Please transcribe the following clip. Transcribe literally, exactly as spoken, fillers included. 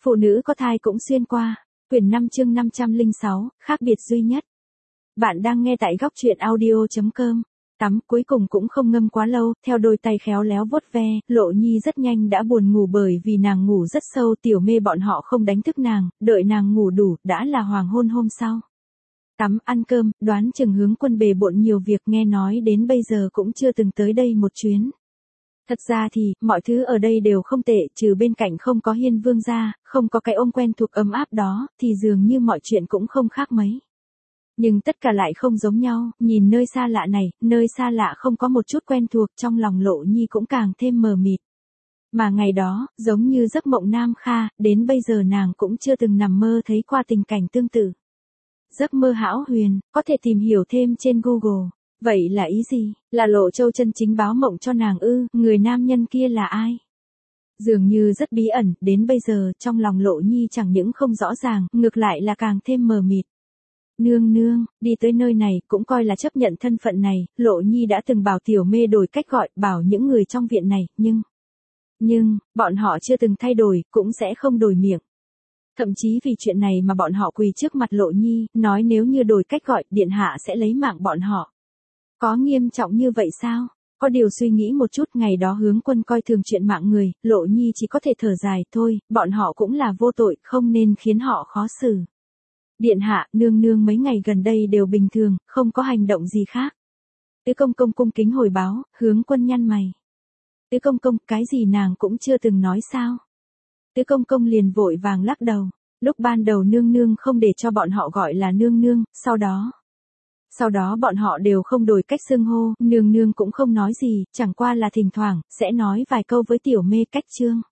Phụ nữ có thai cũng xuyên qua. Quyển năm chương năm trăm lẻ sáu, khác biệt duy nhất. Bạn đang nghe tại góc truyện audio chấm com. Tắm cuối cùng cũng không ngâm quá lâu, theo đôi tay khéo léo vuốt ve, Lộ Nhi rất nhanh đã buồn ngủ bởi vì nàng ngủ rất sâu. Tiểu Mê bọn họ không đánh thức nàng, đợi nàng ngủ đủ, đã là hoàng hôn hôm sau. Tắm, ăn cơm, đoán chừng Hướng Quân bề bộn nhiều việc, nghe nói đến bây giờ cũng chưa từng tới đây một chuyến. Thật ra thì, mọi thứ ở đây đều không tệ, trừ bên cạnh không có Hiên Vương gia, không có cái ôm quen thuộc ấm áp đó, thì dường như mọi chuyện cũng không khác mấy. Nhưng tất cả lại không giống nhau, nhìn nơi xa lạ này, nơi xa lạ không có một chút quen thuộc, trong lòng Lộ Nhi cũng càng thêm mờ mịt. Mà ngày đó, giống như giấc mộng Nam Kha, đến bây giờ nàng cũng chưa từng nằm mơ thấy qua tình cảnh tương tự. Giấc mơ hão huyền, có thể tìm hiểu thêm trên Google. Vậy là ý gì? Là Lộ Châu chân chính báo mộng cho nàng ư? Người nam nhân kia là ai? Dường như rất bí ẩn, đến bây giờ, trong lòng Lộ Nhi chẳng những không rõ ràng, ngược lại là càng thêm mờ mịt. Nương nương, đi tới nơi này, cũng coi là chấp nhận thân phận này, Lộ Nhi đã từng bảo Tiểu Mê đổi cách gọi, bảo những người trong viện này, nhưng... Nhưng, bọn họ chưa từng thay đổi, cũng sẽ không đổi miệng. Thậm chí vì chuyện này mà bọn họ quỳ trước mặt Lộ Nhi, nói nếu như đổi cách gọi, điện hạ sẽ lấy mạng bọn họ. Có nghiêm trọng như vậy sao? Có điều suy nghĩ một chút, ngày đó Hướng Quân coi thường chuyện mạng người, Lộ Nhi chỉ có thể thở dài, thôi, bọn họ cũng là vô tội, không nên khiến họ khó xử. Điện hạ, nương nương mấy ngày gần đây đều bình thường, không có hành động gì khác. Tứ công công cung kính hồi báo, Hướng Quân nhăn mày. Tứ công công, cái gì nàng cũng chưa từng nói sao? Tứ công công liền vội vàng lắc đầu. Lúc ban đầu nương nương không để cho bọn họ gọi là nương nương, sau đó... Sau đó bọn họ đều không đổi cách xưng hô, nương nương cũng không nói gì, chẳng qua là thỉnh thoảng, sẽ nói vài câu với Tiểu Mê cách trương.